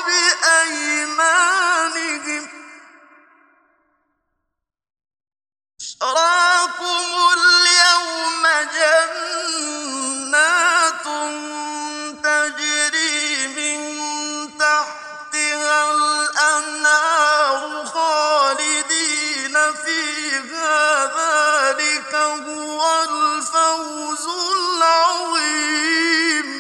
بأيمانهم بشراكم اليوم جنات تجري من تحتها الأنهار خالدين فيها ذلك هو الفوز العظيم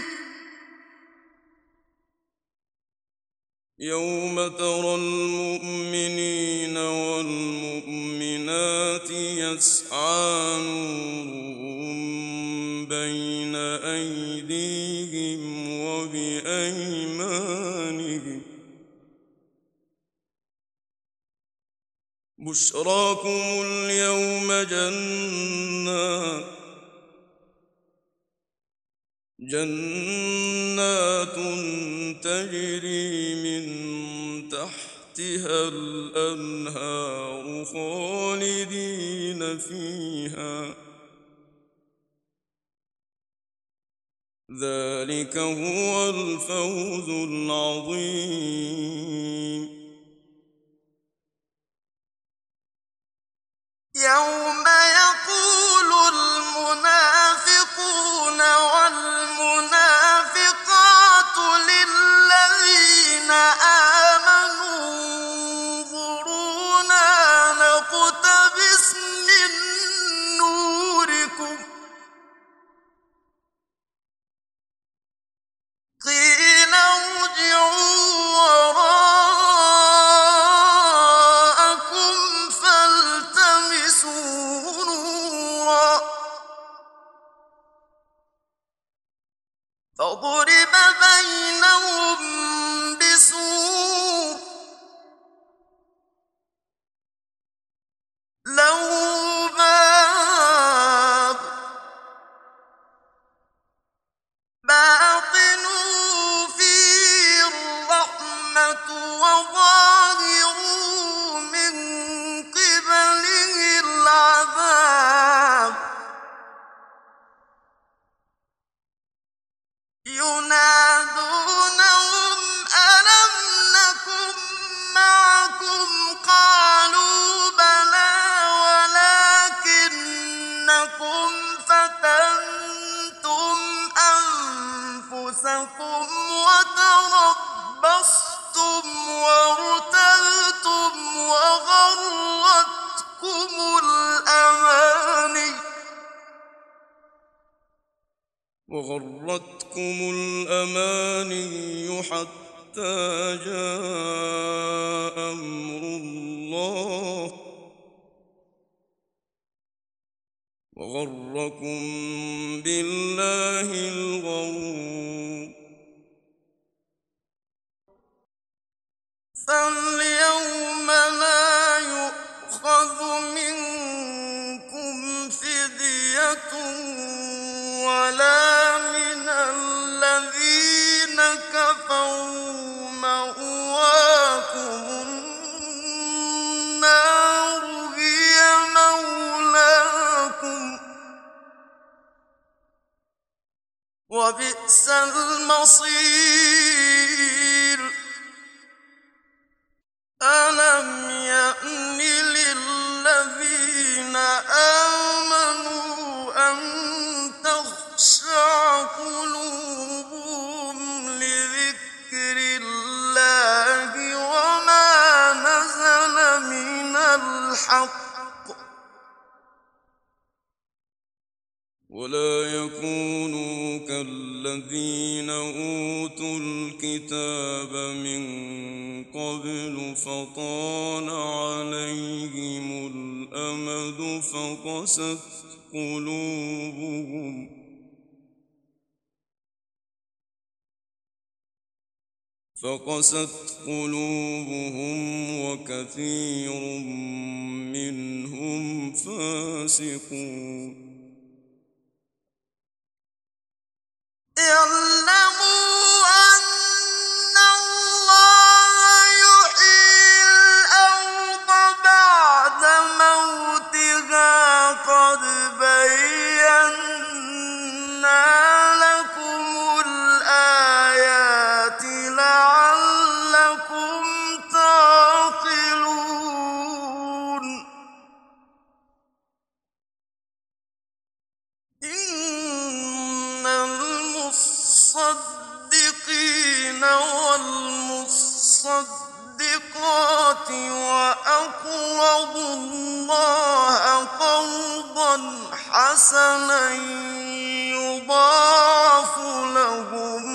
يوم ترى المؤمنين والمؤمنات يسعى نورهم بين أيديهم وبأيمانهم بشراكم اليوم جنات تجري من تحتها الأنهار خالدين فيها ذلك هو الفوز العظيم يوم يقول المنافقون والمنافقات للذين آمنوا انظرونا نقتبس من نوركم قيل ارجعوا وراءكم فالتمسوا نورا فضرب بينهم بسور له باب باطنه فيه الرحمة وظاهره من قبله العذاب ينادونهم ألم نكن معكم قالوا بلى ولكنكم فتنتم أنفسكم وتربصتم وارتبتم وغرتكم الأماني حتى جاء أمر الله وغركم بالله الغرور فاليوم لا يؤخذ منكم فدية ولا من الذين كفروا مأواكم النار هي مولاكم وبئس المصير ألم يأن للذين آمنوا أن تخشع قلوبهم لذكر الله وما نزل من الحق ولا يكونوا كالذين أوتوا الكتاب من قبل فطال عليهم الأمد فقست قلوبهم وكثير منهم فاسقون اعلموا أن الله يحيي الأرض بعد موتها قد بينا لكم الآيات لعلكم المصدقين والمصدقات وأقرضوا الله قرضا حسنا يضاعف لهم